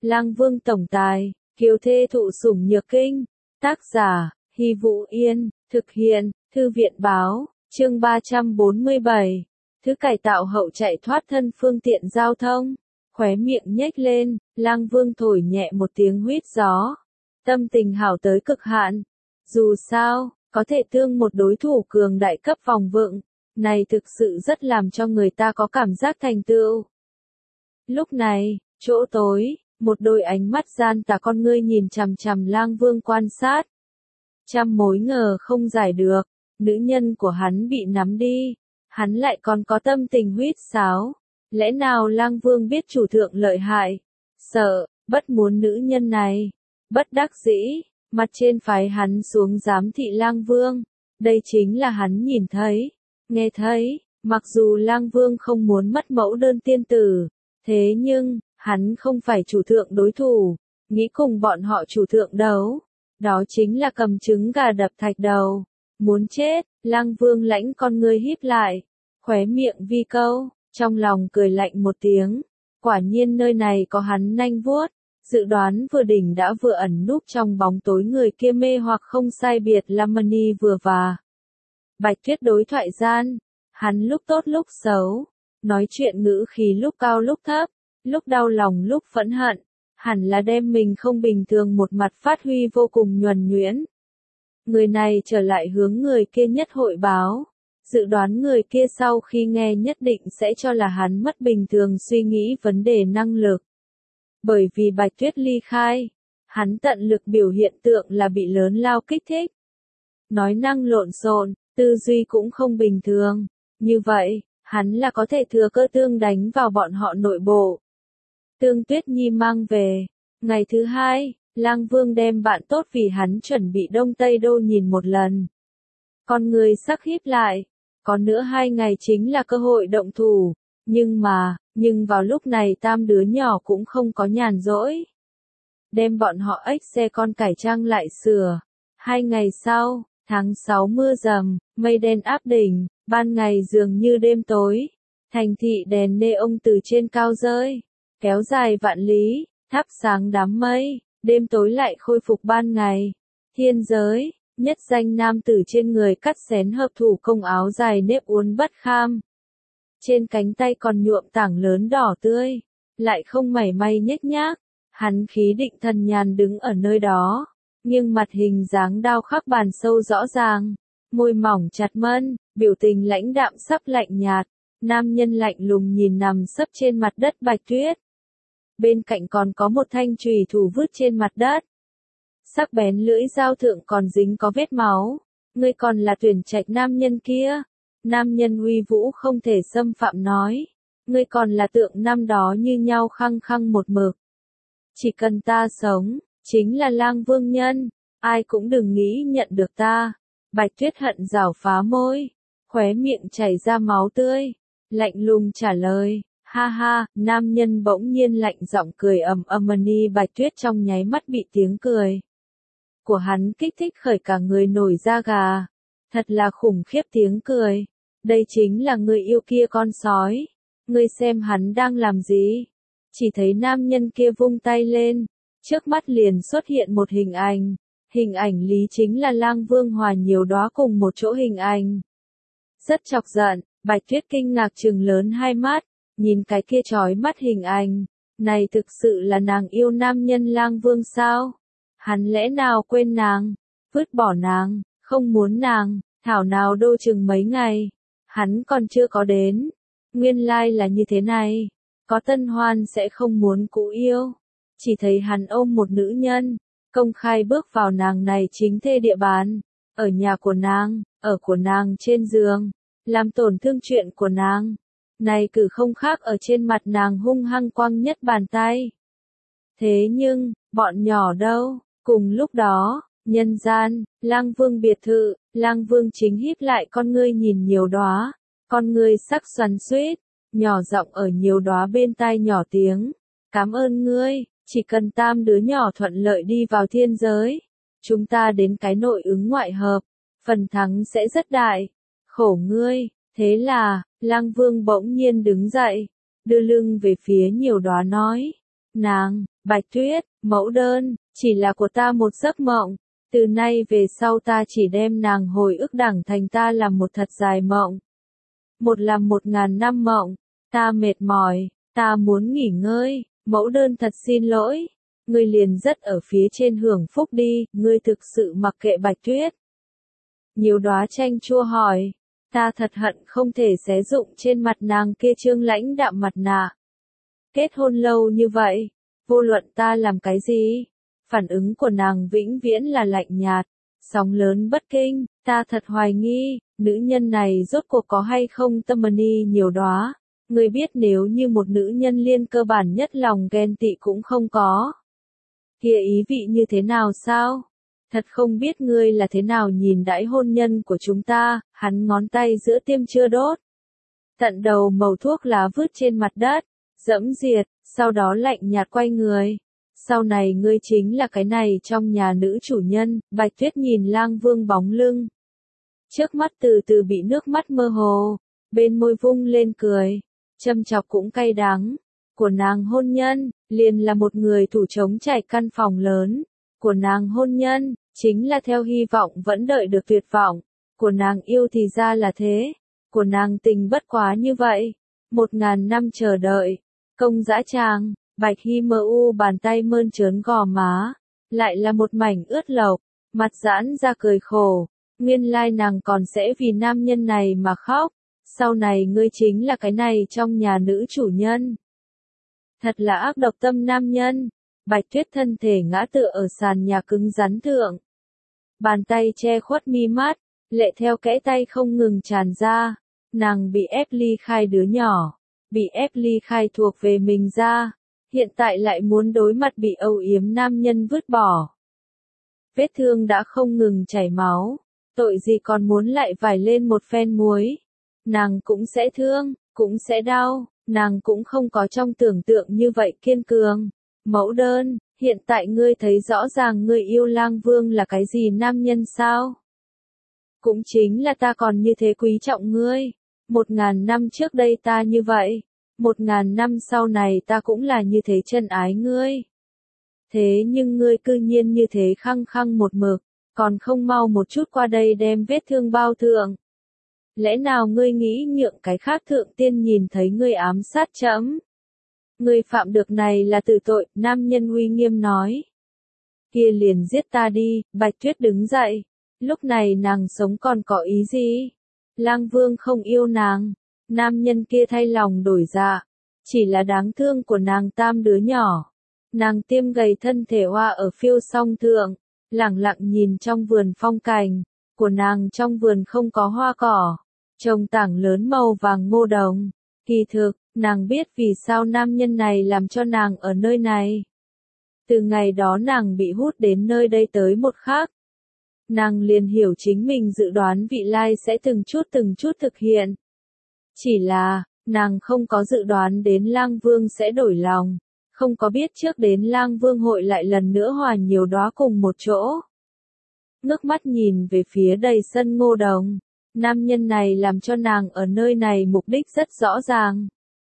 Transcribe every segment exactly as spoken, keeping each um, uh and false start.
Lang Vương tổng tài, kiều thê thụ sủng nhược kinh. Tác giả, Hy Vũ Yên, thực hiện, Thư viện báo, chương ba trăm bốn mươi bảy. Thứ cải tạo hậu chạy thoát thân phương tiện giao thông. Khóe miệng nhếch lên, Lang Vương thổi nhẹ một tiếng huýt gió. Tâm tình hảo tới cực hạn. Dù sao, có thể thương một đối thủ cường đại cấp phòng vựng, này thực sự rất làm cho người ta có cảm giác thành tựu. Lúc này, chỗ tối, một đôi ánh mắt gian tà con ngươi nhìn chằm chằm Lang Vương quan sát. Trăm mối ngờ không giải được, nữ nhân của hắn bị nắm đi, hắn lại còn có tâm tình huýt sáo. Lẽ nào Lang Vương biết chủ thượng lợi hại, sợ, bất muốn nữ nhân này, bất đắc dĩ, mặt trên phái hắn xuống giám thị Lang Vương. Đây chính là hắn nhìn thấy, nghe thấy, mặc dù Lang Vương không muốn mất mẫu đơn tiên tử, thế nhưng, hắn không phải chủ thượng đối thủ, nghĩ cùng bọn họ chủ thượng đấu, đó chính là cầm trứng gà đập thạch đầu, muốn chết. Lang Vương lãnh con ngươi híp lại, khóe miệng vi câu, trong lòng cười lạnh một tiếng, quả nhiên nơi này có hắn nanh vuốt, dự đoán vừa đỉnh đã vừa ẩn núp trong bóng tối người kia mê hoặc không sai biệt Lamani vừa và. Bạch Tuyết đối thoại gian, hắn lúc tốt lúc xấu, nói chuyện ngữ khí lúc cao lúc thấp, lúc đau lòng lúc phẫn hận, hẳn là đem mình không bình thường một mặt phát huy vô cùng nhuần nhuyễn. Người này trở lại hướng người kia nhất hội báo, dự đoán người kia sau khi nghe nhất định sẽ cho là hắn mất bình thường suy nghĩ vấn đề năng lực. Bởi vì Bạch Tuyết ly khai, hắn tận lực biểu hiện tượng là bị lớn lao kích thích. Nói năng lộn xộn, tư duy cũng không bình thường, như vậy, hắn là có thể thừa cơ tương đánh vào bọn họ nội bộ. Tương Tuyết Nhi mang về, ngày thứ hai, Lang Vương đem bạn tốt vì hắn chuẩn bị Đông Tây Đô nhìn một lần. Con người sắc híp lại, có nữa hai ngày chính là cơ hội động thủ, nhưng mà, nhưng vào lúc này tam đứa nhỏ cũng không có nhàn rỗi. Đem bọn họ ếch xe con cải trang lại sửa. Hai ngày sau, tháng sáu mưa rầm, mây đen áp đỉnh, ban ngày dường như đêm tối. Thành thị đèn neon từ trên cao rơi, kéo dài vạn lý, thắp sáng đám mây, đêm tối lại khôi phục ban ngày. Thiên giới, nhất danh nam tử trên người cắt xén hợp thủ công áo dài nếp uốn bất kham. Trên cánh tay còn nhuộm tảng lớn đỏ tươi, lại không mảy may nhếch nhác, hắn khí định thần nhàn đứng ở nơi đó, nhưng mặt hình dáng đao khắc bàn sâu rõ ràng, môi mỏng chặt mân, biểu tình lãnh đạm sắc lạnh nhạt, nam nhân lạnh lùng nhìn nằm sấp trên mặt đất Bạch Tuyết. Bên cạnh còn có một thanh chùy thủ vứt trên mặt đất. Sắc bén lưỡi dao thượng còn dính có vết máu, ngươi còn là tuyển trạch nam nhân kia. Nam nhân uy vũ không thể xâm phạm nói, ngươi còn là tượng năm đó như nhau khăng khăng một mực. Chỉ cần ta sống, chính là Lang Vương nhân, ai cũng đừng nghĩ nhận được ta. Bạch Tuyết hận rảo phá môi, khóe miệng chảy ra máu tươi, lạnh lùng trả lời, ha ha. Nam nhân bỗng nhiên lạnh giọng cười ầm ầm ni Bạch Tuyết trong nháy mắt bị tiếng cười của hắn kích thích khởi cả người nổi da gà, thật là khủng khiếp tiếng cười. Đây chính là người yêu kia con sói. Ngươi xem hắn đang làm gì? Chỉ thấy nam nhân kia vung tay lên, trước mắt liền xuất hiện một hình ảnh. Hình ảnh lý chính là Lang Vương hòa nhiều đóa cùng một chỗ hình ảnh. Rất chọc giận, Bạch Tuyết kinh ngạc trừng lớn hai mắt, nhìn cái kia chói mắt hình ảnh. Này thực sự là nàng yêu nam nhân Lang Vương sao? Hắn lẽ nào quên nàng, vứt bỏ nàng, không muốn nàng, thảo nào đô chừng mấy ngày. Hắn còn chưa có đến. Nguyên lai là như thế này. Có tân hoan sẽ không muốn cũ yêu. Chỉ thấy hắn ôm một nữ nhân, công khai bước vào nàng này chính thê địa bàn. Ở nhà của nàng, ở của nàng trên giường, làm tổn thương chuyện của nàng. Này cử không khác ở trên mặt nàng hung hăng quăng nhất bàn tay. Thế nhưng, bọn nhỏ đâu? Cùng lúc đó, nhân gian, Lang Vương biệt thự, Lang Vương chính híp lại con ngươi nhìn nhiều đóa, con ngươi sắc xoắn xuýt, nhỏ giọng ở nhiều đóa bên tai nhỏ tiếng, cảm ơn ngươi, chỉ cần tam đứa nhỏ thuận lợi đi vào thiên giới, chúng ta đến cái nội ứng ngoại hợp, phần thắng sẽ rất đại, khổ ngươi. Thế là, Lang Vương bỗng nhiên đứng dậy, đưa lưng về phía nhiều đóa nói, nàng, Bạch Tuyết, mẫu đơn, chỉ là của ta một giấc mộng. Từ nay về sau ta chỉ đem nàng hồi ức đẳng thành ta làm một thật dài mộng. Một làm một ngàn năm mộng. Ta mệt mỏi, ta muốn nghỉ ngơi. Mẫu đơn thật xin lỗi. Ngươi liền rất ở phía trên hưởng phúc đi, ngươi thực sự mặc kệ Bạch Tuyết. Nhiều đóa chanh chua hỏi. Ta thật hận không thể xé rụng trên mặt nàng kia trương lãnh đạm mặt nạ. Kết hôn lâu như vậy, vô luận ta làm cái gì, phản ứng của nàng vĩnh viễn là lạnh nhạt, sóng lớn bất kinh, ta thật hoài nghi, nữ nhân này rốt cuộc có hay không tâm mani nhiều đóa. Ngươi biết nếu như một nữ nhân liên cơ bản nhất lòng ghen tị cũng không có. Kia ý vị như thế nào sao? Thật không biết ngươi là thế nào nhìn đãi hôn nhân của chúng ta, hắn ngón tay giữa tiêm chưa đốt. Tận đầu màu thuốc lá vứt trên mặt đất, dẫm diệt, sau đó lạnh nhạt quay người. Sau này ngươi chính là cái này trong nhà nữ chủ nhân, Bạch Tuyết nhìn Lang Vương bóng lưng. Trước mắt từ từ bị nước mắt mơ hồ, bên môi vung lên cười, châm chọc cũng cay đắng. Của nàng hôn nhân, liền là một người thủ trống trải căn phòng lớn. Của nàng hôn nhân, chính là theo hy vọng vẫn đợi được tuyệt vọng. Của nàng yêu thì ra là thế. Của nàng tình bất quá như vậy. Một ngàn năm chờ đợi. Công dã tràng, Bạch Hy mơ u bàn tay mơn trớn gò má. Lại là một mảnh ướt lộc. Mặt giãn ra cười khổ. Nguyên lai nàng còn sẽ vì nam nhân này mà khóc. Sau này ngươi chính là cái này trong nhà nữ chủ nhân. Thật là ác độc tâm nam nhân. Bạch Tuyết thân thể ngã tựa ở sàn nhà cứng rắn thượng. Bàn tay che khuất mi mắt, lệ theo kẽ tay không ngừng tràn ra. Nàng bị ép ly khai đứa nhỏ, bị ép ly khai thuộc về mình ra. Hiện tại lại muốn đối mặt bị âu yếm nam nhân vứt bỏ. Vết thương đã không ngừng chảy máu, tội gì còn muốn lại vải lên một phen muối. Nàng cũng sẽ thương, cũng sẽ đau, nàng cũng không có trong tưởng tượng như vậy kiên cường. Mẫu đơn, hiện tại ngươi thấy rõ ràng ngươi yêu Lang Vương là cái gì nam nhân sao? Cũng chính là ta còn như thế quý trọng ngươi. Một ngàn năm trước đây ta như vậy. Một ngàn năm sau này ta cũng là như thế chân ái ngươi. Thế nhưng ngươi cư nhiên như thế khăng khăng một mực, còn không mau một chút qua đây đem vết thương bao thượng. Lẽ nào ngươi nghĩ nhượng cái khác thượng tiên nhìn thấy ngươi ám sát trẫm? Ngươi phạm được này là tử tội, nam nhân uy nghiêm nói. Kia liền giết ta đi, Bạch Tuyết đứng dậy. Lúc này nàng sống còn có ý gì? Lang Vương không yêu nàng. Nam nhân kia thay lòng đổi dạ. Chỉ là đáng thương của nàng tam đứa nhỏ. Nàng tiêm gầy thân thể hoa ở phiêu song thượng. Lẳng lặng nhìn trong vườn phong cảnh. Của nàng trong vườn không có hoa cỏ. Trồng tảng lớn màu vàng ngô đồng. Kỳ thực, nàng biết vì sao nam nhân này làm cho nàng ở nơi này. Từ ngày đó nàng bị hút đến nơi đây tới một khắc. Nàng liền hiểu chính mình dự đoán vị lai sẽ từng chút từng chút thực hiện. Chỉ là, nàng không có dự đoán đến Lang Vương sẽ đổi lòng. Không có biết trước đến Lang Vương hội lại lần nữa hòa nhiều đóa cùng một chỗ. Ngước mắt nhìn về phía đầy sân ngô đồng. Nam nhân này làm cho nàng ở nơi này mục đích rất rõ ràng.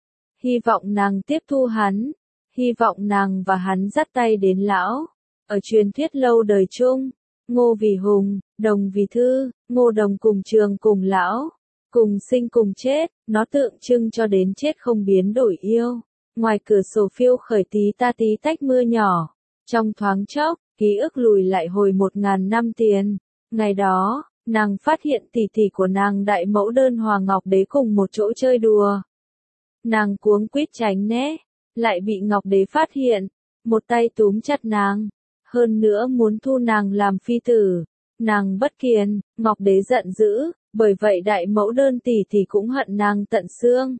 Hy vọng nàng tiếp thu hắn. Hy vọng nàng và hắn dắt tay đến lão. Ở truyền thuyết lâu đời chung. Ngô vì hùng, đồng vì thư, ngô đồng cùng trường cùng lão. Cùng sinh cùng chết, nó tượng trưng cho đến chết không biến đổi yêu. Ngoài cửa sổ phiêu khởi tí ta tí tách mưa nhỏ. Trong thoáng chốc, ký ức lùi lại hồi một ngàn năm tiền. Ngày đó, nàng phát hiện tỷ tỷ của nàng đại mẫu đơn Hòa Ngọc Đế cùng một chỗ chơi đùa. Nàng cuống quýt tránh né, lại bị Ngọc Đế phát hiện, một tay túm chặt nàng, hơn nữa muốn thu nàng làm phi tử. Nàng bất kiên, Ngọc Đế giận dữ, bởi vậy đại mẫu đơn tỷ tỷ cũng hận nàng tận xương.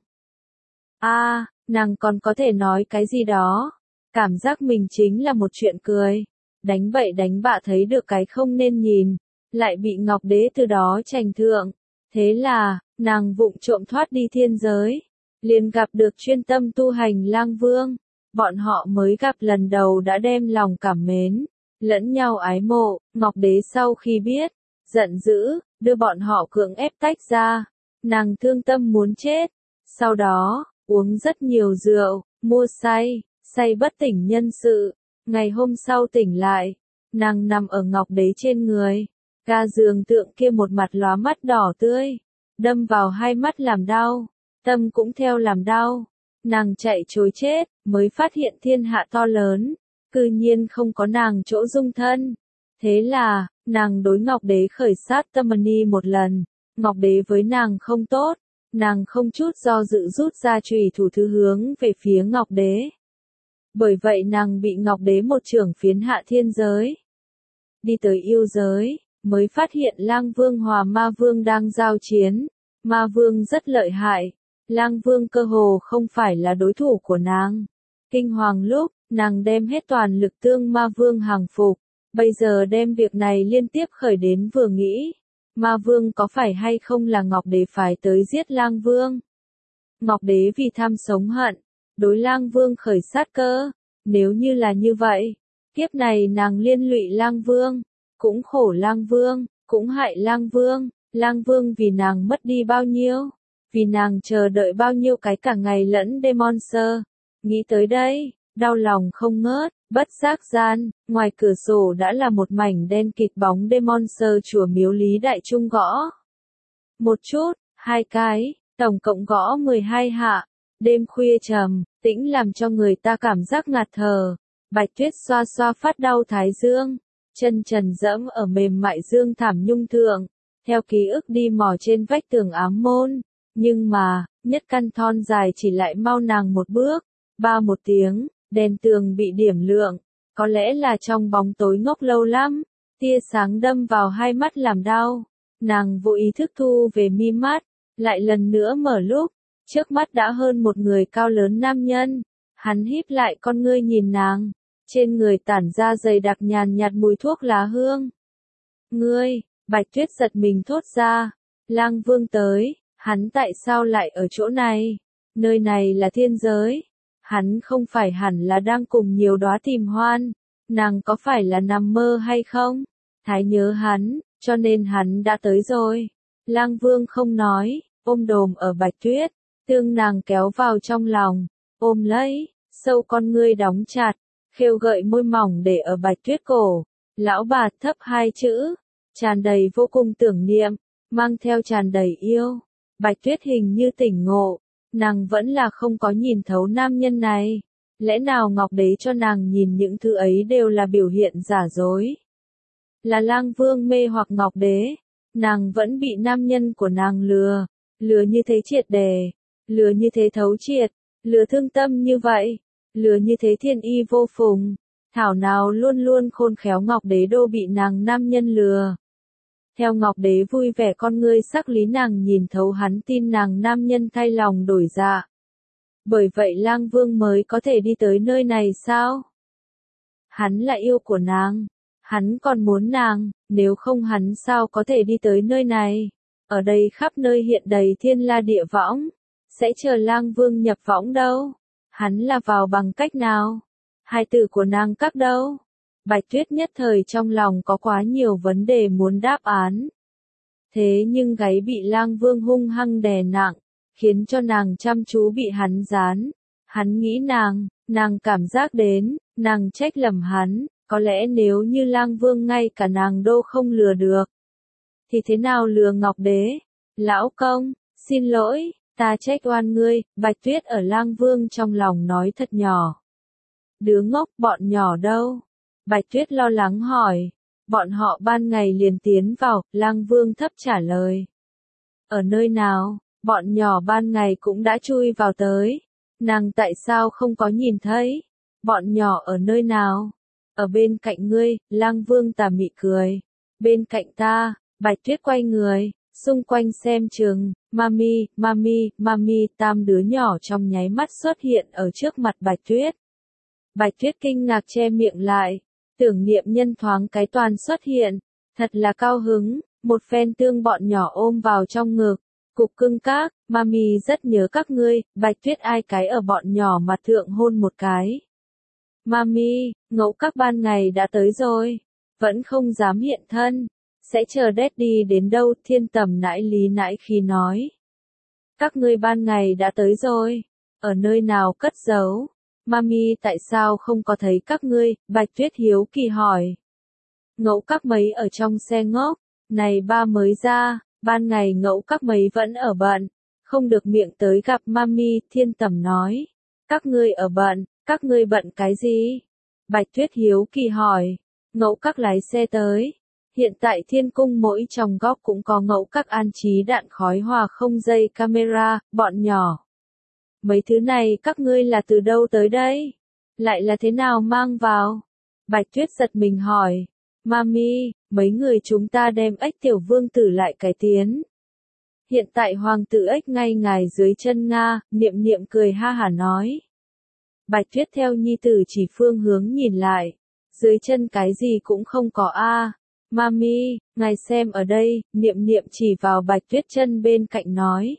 A, à, nàng còn có thể nói cái gì đó, cảm giác mình chính là một chuyện cười, đánh bậy đánh bạ thấy được cái không nên nhìn, lại bị Ngọc Đế từ đó trành thượng. Thế là, nàng vụng trộm thoát đi thiên giới, liền gặp được chuyên tâm tu hành Lang Vương. Bọn họ mới gặp lần đầu đã đem lòng cảm mến, lẫn nhau ái mộ. Ngọc Đế sau khi biết, giận dữ, đưa bọn họ cưỡng ép tách ra. Nàng thương tâm muốn chết. Sau đó, uống rất nhiều rượu, mua say, say bất tỉnh nhân sự. Ngày hôm sau tỉnh lại, nàng nằm ở ngọc đế trên người. Ga giường tượng kia một mặt lóa mắt đỏ tươi, đâm vào hai mắt làm đau, tâm cũng theo làm đau. Nàng chạy trối chết, mới phát hiện thiên hạ to lớn, cư nhiên không có nàng chỗ dung thân. Thế là, nàng đối ngọc đế khởi sát tâm ni một lần. Ngọc đế với nàng không tốt, nàng không chút do dự rút ra chùy thủ thứ hướng về phía ngọc đế. Bởi vậy nàng bị ngọc đế một chưởng phiến hạ thiên giới. Đi tới yêu giới, mới phát hiện Lang Vương hòa Ma Vương đang giao chiến. Ma Vương rất lợi hại, Lang Vương cơ hồ không phải là đối thủ của nàng. Kinh hoàng lúc, nàng đem hết toàn lực tương Ma Vương hàng phục. Bây giờ đem việc này liên tiếp khởi đến vừa nghĩ. Ma Vương có phải hay không là Ngọc Đế phái tới giết Lang Vương? Ngọc Đế vì tham sống hận, đối Lang Vương khởi sát cơ. Nếu như là như vậy, kiếp này nàng liên lụy Lang Vương, cũng khổ Lang Vương, cũng hại Lang Vương. Lang Vương vì nàng mất đi bao nhiêu, vì nàng chờ đợi bao nhiêu cái cả ngày lẫn đêm monster. Nghĩ tới đây, đau lòng không ngớt. Bất giác gian, ngoài cửa sổ đã là một mảnh đen kịt bóng đêm monster chùa miếu Lý Đại Trung gõ. Một chút, hai cái, tổng cộng gõ mười hai hạ. Đêm khuya trầm, tĩnh làm cho người ta cảm giác ngạt thở. Bạch Tuyết xoa xoa phát đau thái dương, chân trần dẫm ở mềm mại dương thảm nhung thượng, theo ký ức đi mò trên vách tường ám môn. Nhưng mà, nhất căn thon dài chỉ lại mau nàng một bước. Ba một tiếng. Đèn tường bị điểm lượng, có lẽ là trong bóng tối ngốc lâu lắm, tia sáng đâm vào hai mắt làm đau. Nàng vô ý thức thu về mi mắt, lại lần nữa mở lúc, trước mắt đã hơn một người cao lớn nam nhân. Hắn híp lại con ngươi nhìn nàng, trên người tản ra dày đặc nhàn nhạt mùi thuốc lá hương. Ngươi, Bạch Tuyết giật mình thốt ra, Lang Vương tới, hắn tại sao lại ở chỗ này? Nơi này là thiên giới. Hắn không phải hẳn là đang cùng nhiều đóa tìm hoan, nàng có phải là nằm mơ hay không? Thái nhớ hắn, cho nên hắn đã tới rồi. Lang Vương không nói, ôm đồm ở Bạch Tuyết, tương nàng kéo vào trong lòng, ôm lấy, sâu con ngươi đóng chặt, khêu gợi môi mỏng để ở Bạch Tuyết cổ. Lão bà thấp hai chữ, tràn đầy vô cùng tưởng niệm, mang theo tràn đầy yêu. Bạch Tuyết hình như tỉnh ngộ. Nàng vẫn là không có nhìn thấu nam nhân này. Lẽ nào Ngọc Đế cho nàng nhìn những thứ ấy đều là biểu hiện giả dối? Là Lang Vương mê hoặc Ngọc Đế. Nàng vẫn bị nam nhân của nàng lừa. Lừa như thế triệt đề. Lừa như thế thấu triệt. Lừa thương tâm như vậy. Lừa như thế thiên y vô phùng. Thảo nào luôn luôn khôn khéo Ngọc Đế đô bị nàng nam nhân lừa. Theo Ngọc Đế vui vẻ con ngươi sắc lý nàng nhìn thấu hắn tin nàng nam nhân thay lòng đổi dạ. Bởi vậy Lang Vương mới có thể đi tới nơi này sao? Hắn là yêu của nàng. Hắn còn muốn nàng, nếu không hắn sao có thể đi tới nơi này? Ở đây khắp nơi hiện đầy thiên la địa võng. Sẽ chờ Lang Vương nhập võng đâu? Hắn là vào bằng cách nào? Hai tử của nàng các đâu? Bạch Tuyết nhất thời trong lòng có quá nhiều vấn đề muốn đáp án. Thế nhưng gáy bị Lang Vương hung hăng đè nặng, khiến cho nàng chăm chú bị hắn dán. Hắn nghĩ nàng, nàng cảm giác đến, nàng trách lầm hắn, có lẽ nếu như Lang Vương ngay cả nàng đô không lừa được. Thì thế nào lừa Ngọc Đế? Lão công, xin lỗi, ta trách oan ngươi. Bạch Tuyết ở Lang Vương trong lòng nói thật nhỏ. Đứa ngốc, bọn nhỏ đâu? Bạch Tuyết lo lắng hỏi. Bọn họ ban ngày liền tiến vào, Lang Vương thấp trả lời. Ở nơi nào, bọn nhỏ ban ngày cũng đã chui vào tới. Nàng tại sao không có nhìn thấy? Bọn nhỏ ở nơi nào? Ở bên cạnh ngươi, Lang Vương tà mị cười. Bên cạnh ta, Bạch Tuyết quay người, xung quanh xem chừng, mami, mami, mami, tam đứa nhỏ trong nháy mắt xuất hiện ở trước mặt Bạch Tuyết. Bạch Tuyết kinh ngạc che miệng lại. Tưởng niệm nhân thoáng cái toàn xuất hiện, thật là cao hứng, một phen tương bọn nhỏ ôm vào trong ngực, cục cưng các, mami rất nhớ các ngươi. Bạch Tuyết ai cái ở bọn nhỏ mặt thượng hôn một cái. Mami, ngẫu các ban ngày đã tới rồi, vẫn không dám hiện thân, sẽ chờ Daddy đến đâu? Thiên Tầm nãi lý nãi khi nói. Các ngươi ban ngày đã tới rồi, ở nơi nào cất giấu? Mami tại sao không có thấy các ngươi, Bạch Tuyết hiếu kỳ hỏi. Ngẫu các mấy ở trong xe ngốc, này ba mới ra, ban ngày ngẫu các mấy vẫn ở bận, không được miệng tới gặp Mami, Thiên Tầm nói. Các ngươi ở bận, các ngươi bận cái gì? Bạch Tuyết hiếu kỳ hỏi, ngẫu các lái xe tới. Hiện tại thiên cung mỗi trong góc cũng có ngẫu các an trí đạn khói hòa không dây camera, bọn nhỏ. Mấy thứ này các ngươi là từ đâu tới đây? Lại là thế nào mang vào? Bạch Tuyết giật mình hỏi. Mami, mấy người chúng ta đem ếch tiểu vương tử lại cải tiến. Hiện tại hoàng tử ếch ngay ngài dưới chân Nga, Niệm Niệm cười ha hả nói. Bạch Tuyết theo nhi tử chỉ phương hướng nhìn lại. Dưới chân cái gì cũng không có a. Mami, ngài xem ở đây, Niệm Niệm chỉ vào Bạch Tuyết chân bên cạnh nói.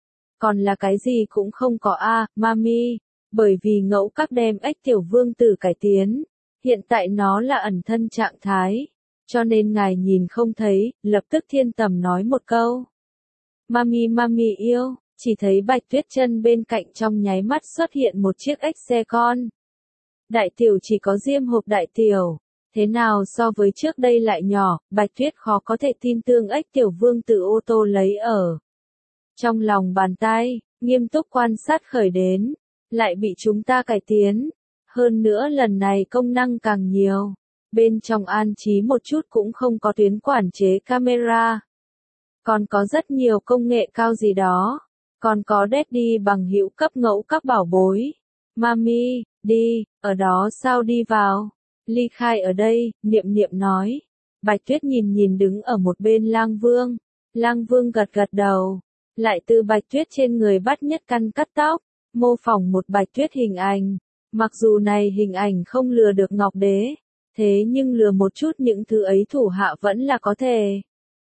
Còn là cái gì cũng không có a, Mami, bởi vì ngẫu các đem ếch tiểu vương tử cải tiến. Hiện tại nó là ẩn thân trạng thái, cho nên ngài nhìn không thấy, lập tức Thiên Tầm nói một câu. Mami mami yêu, chỉ thấy Bạch Tuyết chân bên cạnh trong nháy mắt xuất hiện một chiếc ếch xe con. Đại tiểu chỉ có diêm hộp đại tiểu, thế nào so với trước đây lại nhỏ, Bạch Tuyết khó có thể tin tương ếch tiểu vương tử ô tô lấy ở. Trong lòng bàn tay, nghiêm túc quan sát khởi đến, lại bị chúng ta cải tiến. Hơn nữa lần này công năng càng nhiều, bên trong an trí một chút cũng không có tuyến quản chế camera. Còn có rất nhiều công nghệ cao gì đó, còn có Daddy bằng hữu cấp ngẫu các bảo bối. Mami, đi, ở đó sao đi vào? Ly khai ở đây, Niệm Niệm nói. Bạch Tuyết nhìn nhìn đứng ở một bên Lang Vương. Lang Vương gật gật đầu, lại từ Bạch Tuyết trên người bắt nhất căn cắt tóc, mô phỏng một Bạch Tuyết hình ảnh. Mặc dù này hình ảnh không lừa được Ngọc Đế, thế nhưng lừa một chút những thứ ấy thủ hạ vẫn là có thể.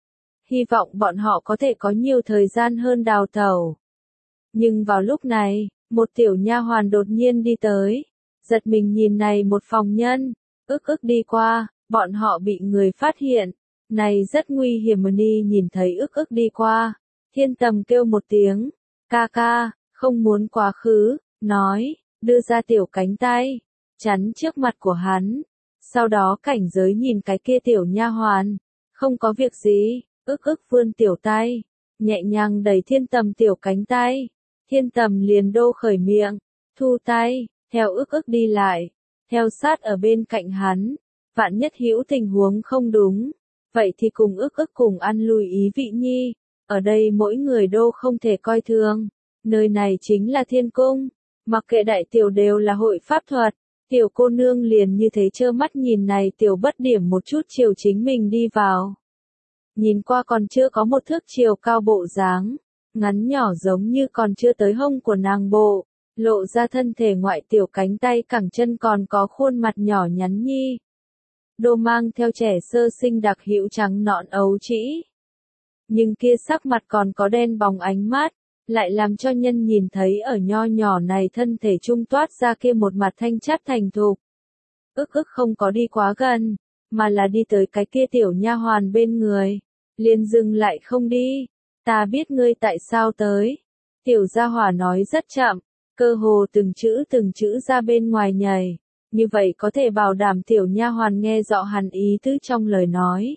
Hy vọng bọn họ có thể có nhiều thời gian hơn đào tẩu. Nhưng vào lúc này, một tiểu nha hoàn đột nhiên đi tới, giật mình nhìn này một phòng nhân, ức ức đi qua, bọn họ bị người phát hiện, này rất nguy hiểm. Ni nhìn thấy ức ức đi qua, Thiên Tầm kêu một tiếng, ca ca, không muốn quá khứ, nói. Đưa ra tiểu cánh tay, chắn trước mặt của hắn. Sau đó cảnh giới nhìn cái kia tiểu nha hoàn, không có việc gì, ức ức vươn tiểu tay, nhẹ nhàng đẩy Thiên Tầm tiểu cánh tay. Thiên Tầm liền đô khởi miệng, thu tay, theo ức ức đi lại, theo sát ở bên cạnh hắn. Vạn nhất hữu tình huống không đúng, vậy thì cùng ức ức cùng ăn lùi ý vị nhi. Ở đây mỗi người đô không thể coi thường, nơi này chính là thiên cung. Mặc kệ đại tiểu đều là hội pháp thuật, tiểu cô nương liền như thế trơ mắt nhìn này tiểu bất điểm một chút chiều chính mình đi vào. Nhìn qua còn chưa có một thước chiều cao bộ dáng, ngắn nhỏ giống như còn chưa tới hông của nàng bộ, lộ ra thân thể ngoại tiểu cánh tay cẳng chân còn có khuôn mặt nhỏ nhắn nhi. Đô mang theo trẻ sơ sinh đặc hữu trắng nõn ấu trĩ. Nhưng kia sắc mặt còn có đen bóng ánh mắt. Lại làm cho nhân nhìn thấy ở nho nhỏ này thân thể trung toát ra kia một mặt thanh chát thành thục. Ức ức không có đi quá gần, mà là đi tới cái kia tiểu nha hoàn bên người, liền dừng lại không đi. Ta biết ngươi tại sao tới. Tiểu gia hỏa nói rất chậm, cơ hồ từng chữ từng chữ ra bên ngoài nhảy, như vậy có thể bảo đảm tiểu nha hoàn nghe rõ hẳn ý tứ trong lời nói.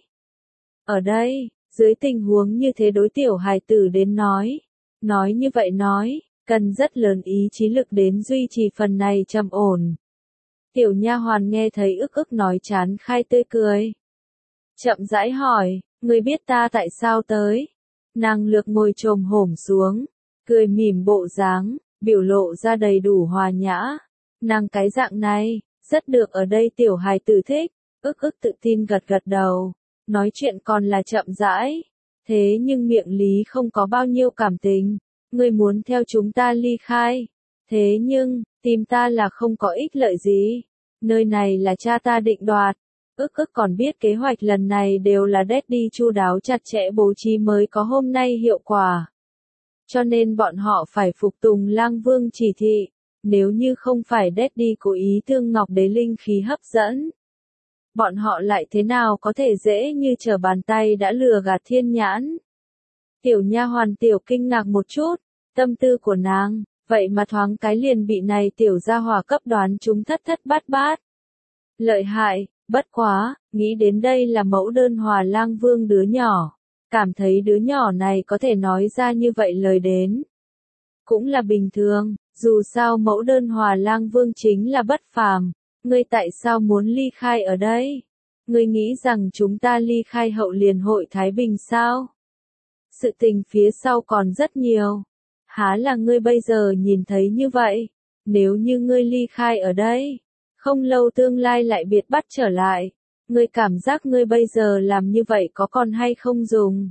Ở đây, dưới tình huống như thế đối tiểu hài tử đến nói. Nói như vậy nói, cần rất lớn ý chí lực đến duy trì phần này trầm ổn. Tiểu nha hoàn nghe thấy ức ức nói chán khai tươi cười. Chậm rãi hỏi, ngươi biết ta tại sao tới? Nàng lược ngồi chồm hổm xuống, cười mỉm bộ dáng, biểu lộ ra đầy đủ hòa nhã. Nàng cái dạng này, rất được ở đây tiểu hài tử thích. Ức ức tự tin gật gật đầu, nói chuyện còn là chậm rãi. Thế nhưng miệng lý không có bao nhiêu cảm tình, ngươi muốn theo chúng ta ly khai. Thế nhưng, tìm ta là không có ích lợi gì. Nơi này là cha ta định đoạt. Ức ức còn biết kế hoạch lần này đều là Daddy chu đáo chặt chẽ bố trí mới có hôm nay hiệu quả. Cho nên bọn họ phải phục tùng Lang Vương chỉ thị. Nếu như không phải Daddy cố ý thương Ngọc Đế linh khí hấp dẫn, bọn họ lại thế nào có thể dễ như trở bàn tay đã lừa gạt thiên nhãn. Tiểu nha hoàn tiểu kinh ngạc một chút, tâm tư của nàng, Vậy mà thoáng cái liền bị này tiểu gia hỏa cấp đoán chúng thất thất bát bát. Lợi hại, bất quá, nghĩ đến đây là mẫu đơn Hòa Lang Vương đứa nhỏ. Cảm thấy đứa nhỏ này có thể nói ra như vậy lời đến. Cũng là bình thường, dù sao mẫu đơn Hòa Lang Vương chính là bất phàm. Ngươi tại sao muốn ly khai ở đây? Ngươi nghĩ rằng chúng ta ly khai hậu liền hội Thái Bình sao? Sự tình phía sau còn rất nhiều. Há là ngươi bây giờ nhìn thấy như vậy? Nếu như ngươi ly khai ở đây, không lâu tương lai lại biệt bắt trở lại. Ngươi cảm giác ngươi bây giờ làm như vậy có còn hay không dùng?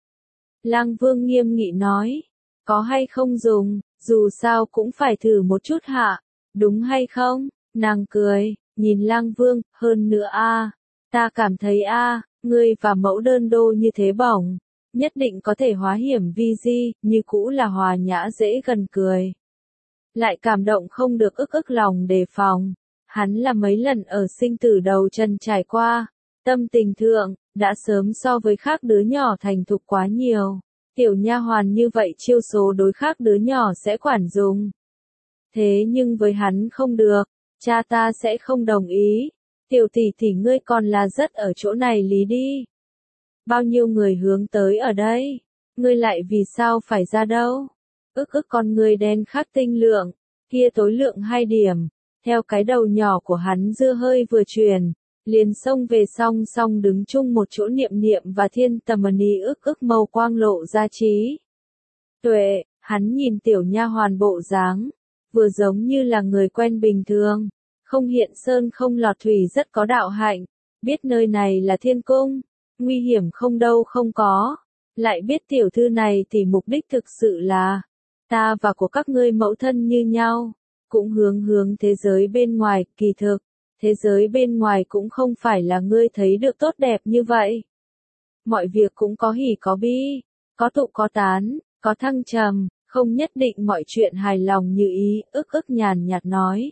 Lang Vương nghiêm nghị nói. Có hay không dùng, dù sao cũng phải thử một chút hạ. Đúng hay không? Nàng cười, nhìn Lang Vương, hơn nữa a, ta cảm thấy a, ngươi và mẫu đơn đô như thế bỏng, nhất định có thể hóa hiểm vi di, như cũ là hòa nhã dễ gần cười. Lại cảm động không được ức ức lòng đề phòng, hắn là mấy lần ở sinh tử đầu chân trải qua, tâm tình thượng, đã sớm so với khác đứa nhỏ thành thục quá nhiều. Tiểu nha hoàn như vậy chiêu số đối khác đứa nhỏ sẽ quản dùng. Thế nhưng với hắn không được. Cha ta sẽ không đồng ý. Tiểu tỷ tỷ ngươi còn là rất ở chỗ này lý đi. Bao nhiêu người hướng tới ở đây. Ngươi lại vì sao phải ra đâu? Ức ức con ngươi đen khắc tinh lượng. Kia tối lượng hai điểm. Theo cái đầu nhỏ của hắn dưa hơi vừa truyền. Liền xông về song song đứng chung một chỗ niệm niệm và thiên tầm ni ức ức màu quang lộ ra trí. Tuệ, hắn nhìn tiểu nha hoàn bộ dáng. Vừa giống như là người quen bình thường, không hiện sơn không lọt thủy rất có đạo hạnh, biết nơi này là thiên cung, nguy hiểm không đâu không có, lại biết tiểu thư này thì mục đích thực sự là, ta và của các ngươi mẫu thân như nhau, cũng hướng hướng thế giới bên ngoài, kỳ thực, thế giới bên ngoài cũng không phải là ngươi thấy được tốt đẹp như vậy. Mọi việc cũng có hỉ có bi, có tụ có tán, có thăng trầm. Không nhất định mọi chuyện hài lòng như ý, ức ức nhàn nhạt nói.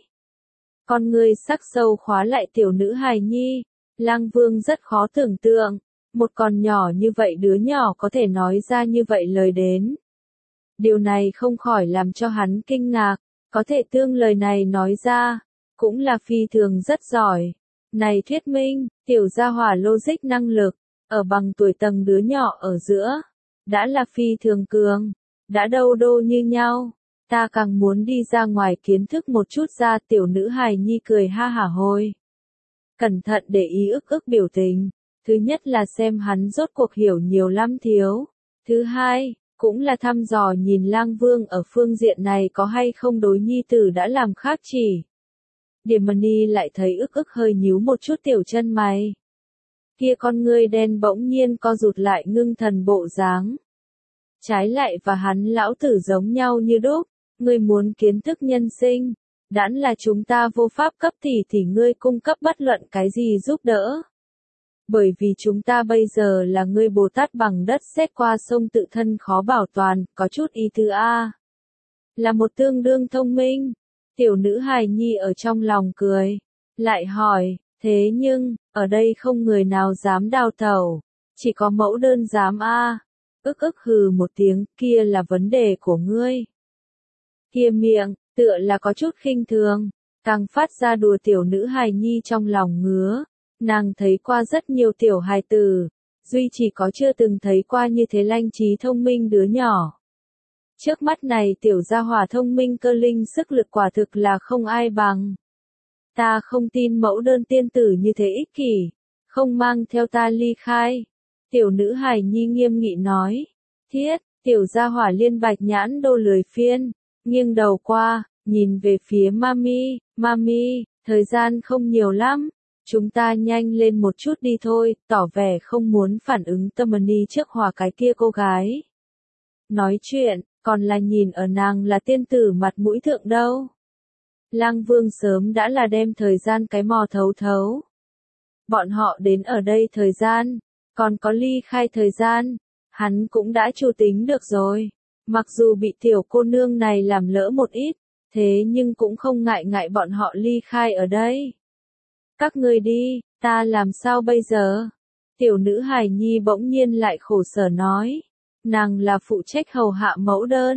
Con ngươi sắc sâu khóa lại tiểu nữ hài nhi, Lang Vương rất khó tưởng tượng, một con nhỏ như vậy đứa nhỏ có thể nói ra như vậy lời đến. Điều này không khỏi làm cho hắn kinh ngạc, có thể tương lời này nói ra, cũng là phi thường rất giỏi. Này thuyết minh, tiểu gia hỏa logic năng lực, ở bằng tuổi tầng đứa nhỏ ở giữa, đã là phi thường cường. Đã đâu đô như nhau, ta càng muốn đi ra ngoài kiến thức một chút ra tiểu nữ hài nhi cười ha hả hôi. Cẩn thận để ý ức ức biểu tình, thứ nhất là xem hắn rốt cuộc hiểu nhiều lắm thiếu, thứ hai, cũng là thăm dò nhìn Lang Vương ở phương diện này có hay không đối nhi tử đã làm khác chỉ. Điềm Mani lại thấy ức ức hơi nhíu một chút tiểu chân mày. Kia con ngươi đen bỗng nhiên co rụt lại ngưng thần bộ dáng. Trái lại và hắn lão tử giống nhau như đúc, ngươi muốn kiến thức nhân sinh, đãn là chúng ta vô pháp cấp thì thì ngươi cung cấp bất luận cái gì giúp đỡ. Bởi vì chúng ta bây giờ là ngươi Bồ Tát bằng đất xét qua sông tự thân khó bảo toàn, có chút ý tứ A. Là một tương đương thông minh, tiểu nữ hài nhi ở trong lòng cười, lại hỏi, thế nhưng, ở đây không người nào dám đào tẩu, chỉ có mẫu đơn dám A. Ức ức hừ một tiếng, kia là vấn đề của ngươi. Kia miệng, tựa là có chút khinh thường, càng phát ra đùa tiểu nữ hài nhi trong lòng ngứa. Nàng thấy qua rất nhiều tiểu hài tử, duy chỉ có chưa từng thấy qua như thế lanh trí thông minh đứa nhỏ. Trước mắt này tiểu gia hỏa thông minh cơ linh sức lực quả thực là không ai bằng. Ta không tin mẫu đơn tiên tử như thế ích kỷ, không mang theo ta ly khai. Tiểu nữ hài nhi nghiêm nghị nói. Thiết, tiểu gia hỏa liên bạch nhãn đô lười phiên, nghiêng đầu qua, nhìn về phía mami, mami, thời gian không nhiều lắm, chúng ta nhanh lên một chút đi thôi, tỏ vẻ không muốn phản ứng Tamani trước hòa cái kia cô gái. Nói chuyện, còn là nhìn ở nàng là tiên tử mặt mũi thượng đâu. Lang Vương sớm đã là đem thời gian cái mò thấu thấu. Bọn họ đến ở đây thời gian, còn có ly khai thời gian, hắn cũng đã chủ tính được rồi. Mặc dù bị tiểu cô nương này làm lỡ một ít, thế nhưng cũng không ngại ngại bọn họ ly khai ở đây. Các ngươi đi, ta làm sao bây giờ? Tiểu nữ hài nhi bỗng nhiên lại khổ sở nói. Nàng là phụ trách hầu hạ mẫu đơn,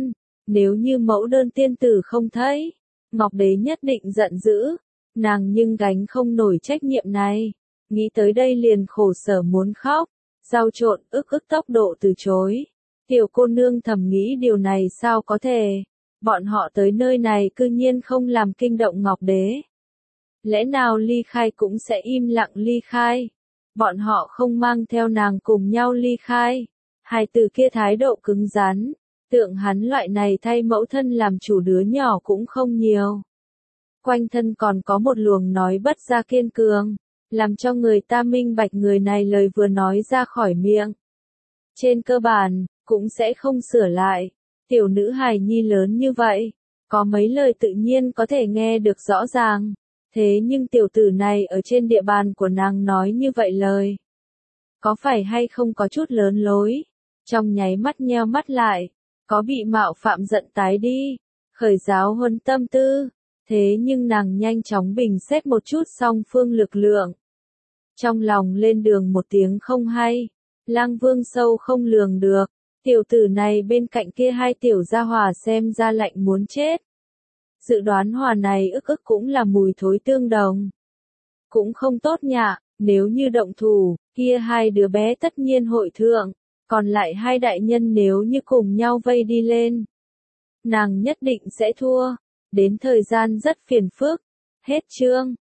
Nếu như mẫu đơn tiên tử không thấy, Ngọc Đế nhất định giận dữ, nàng nhưng gánh không nổi trách nhiệm này. Nghĩ tới đây liền khổ sở muốn khóc, giao trộn ức ức tốc độ từ chối. Tiểu cô nương thầm nghĩ điều này sao có thể, bọn họ tới nơi này cư nhiên không làm kinh động Ngọc Đế. Lẽ nào ly khai cũng sẽ im lặng ly khai, bọn họ không mang theo nàng cùng nhau ly khai. Hai từ kia thái độ cứng rắn, tượng hắn loại này thay mẫu thân làm chủ đứa nhỏ cũng không nhiều. Quanh thân còn có một luồng nói bất ra kiên cường, làm cho người ta minh bạch người này lời vừa nói ra khỏi miệng. Trên cơ bản, cũng sẽ không sửa lại. Tiểu nữ hài nhi lớn như vậy, có mấy lời tự nhiên có thể nghe được rõ ràng. Thế nhưng tiểu tử này ở trên địa bàn của nàng nói như vậy lời, có phải hay không có chút lớn lối? Trong nháy mắt nheo mắt lại, có bị mạo phạm giận tái đi, khởi giáo huân tâm tư. Thế nhưng nàng nhanh chóng bình xét một chút song phương lực lượng. Trong lòng lên đường một tiếng không hay, Lang Vương sâu không lường được, tiểu tử này bên cạnh kia hai tiểu gia hòa xem ra lạnh muốn chết. Dự đoán hòa này ức ức cũng là mùi thối tương đồng. Cũng không tốt nhạ, nếu như động thủ, kia hai đứa bé tất nhiên hội thượng, còn lại hai đại nhân nếu như cùng nhau vây đi lên, nàng nhất định sẽ thua, đến thời gian rất phiền phức. Hết chương.